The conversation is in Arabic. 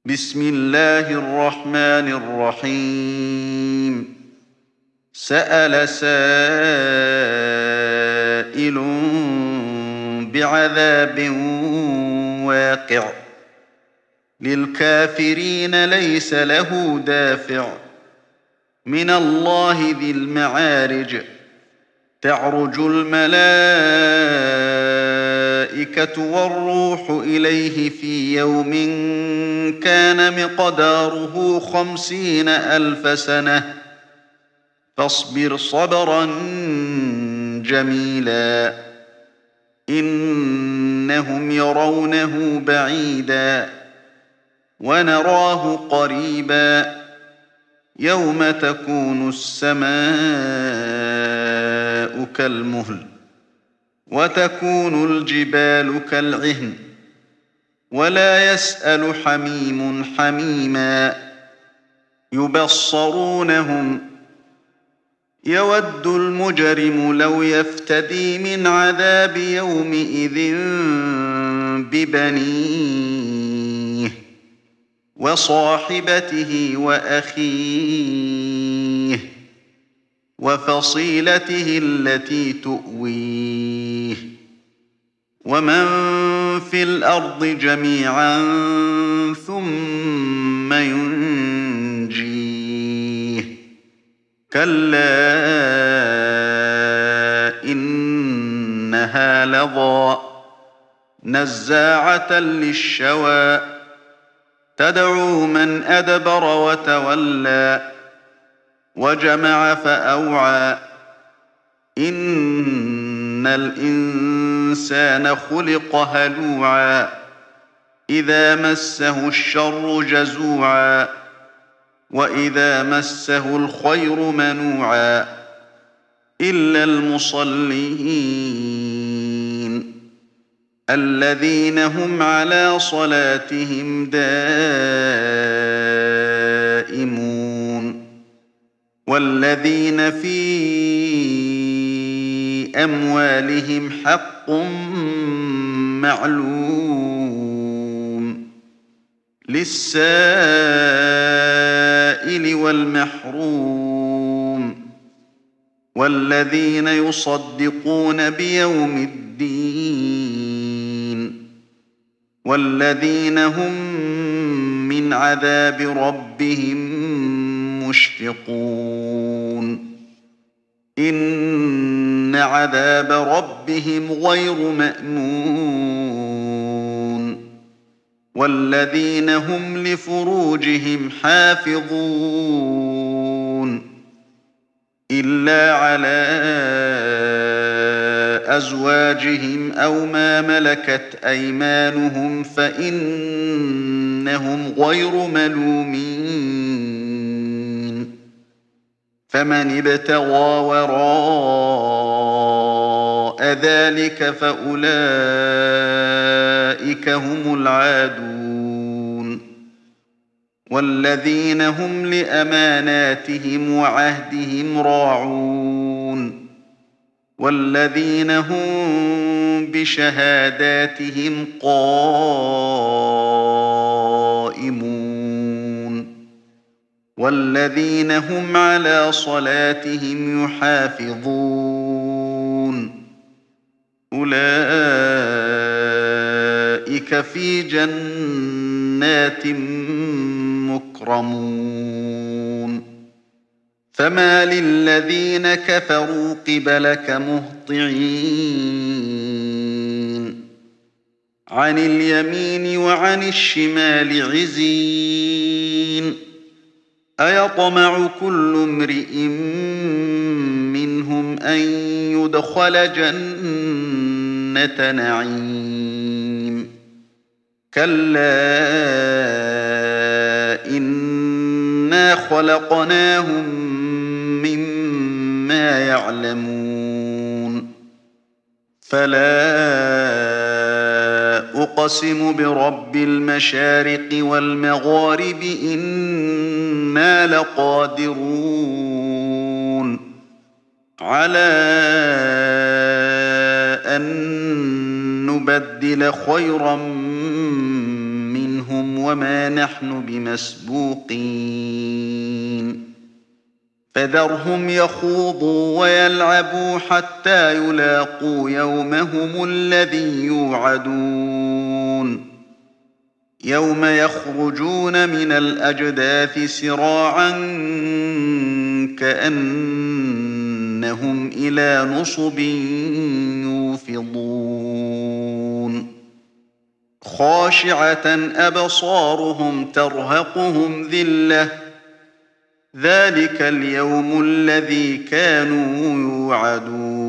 بسم الله الرحمن الرحيم سأل سائل بعذاب واقع للكافرين ليس له دافع من الله ذي المعارج تعرج الملائكة والروح إليه في يوم كان مقداره 50,000 سنة فاصبر صبرا جميلا إنهم يرونه بعيدا ونراه قريبا يوم تكون السماء كالمهل وتكون الجبال كالعهن ولا يسأل حميم حميما يبصرونهم يود المجرم لو يفتدي من عذاب يومئذ ببنيه وصاحبته وأخيه وفصيلته التي تؤويه ومن في الأرض جميعا ثم ينجيه كلا إنها لظى نزاعة للشوى تدعو من أدبر وتولى وجمع فأوعى إن الإنسان خلق هلوعا إذا مسه الشر جزوعا وإذا مسه الخير منوعا إلا المصلين الذين هم على صلاتهم دائمون والذين في أموالهم حق معلوم للسائل والمحروم والذين يصدقون بيوم الدين والذين هم من عذاب ربهم مشفقون إن عذاب ربهم غير مأمون والذين هم لفروجهم حافظون إلا على أزواجهم أو ما ملكت أيمانهم فإنهم غير ملومين فمن ابتغى وراء ذلك فأولئك هم العادون والذين هم لأماناتهم وعهدهم راعون والذين هم بشهاداتهم قائمون والذين هم على صلاتهم يحافظون أولئك في جنات مكرمون فما للذين كفروا قبلك مهطعين عن اليمين وعن الشمال عزين أيطمع كل امرئ منهم أن يدخل جنة نعيم كلا إنا خلقناهم مما يعلمون فلا أقسم برب المشارق والمغارب إنا لقادرون على أن نبدل خيرا منهم وما نحن بمسبوقين فذرهم يخوضوا ويلعبوا حتى يلاقوا يومهم الذي يوعدون يوم يخرجون من الأجداث سراعا كأنهم إلى نصب يوفضون خاشعة أبصارهم ترهقهم ذلة ذلك اليوم الذي كانوا يوعدون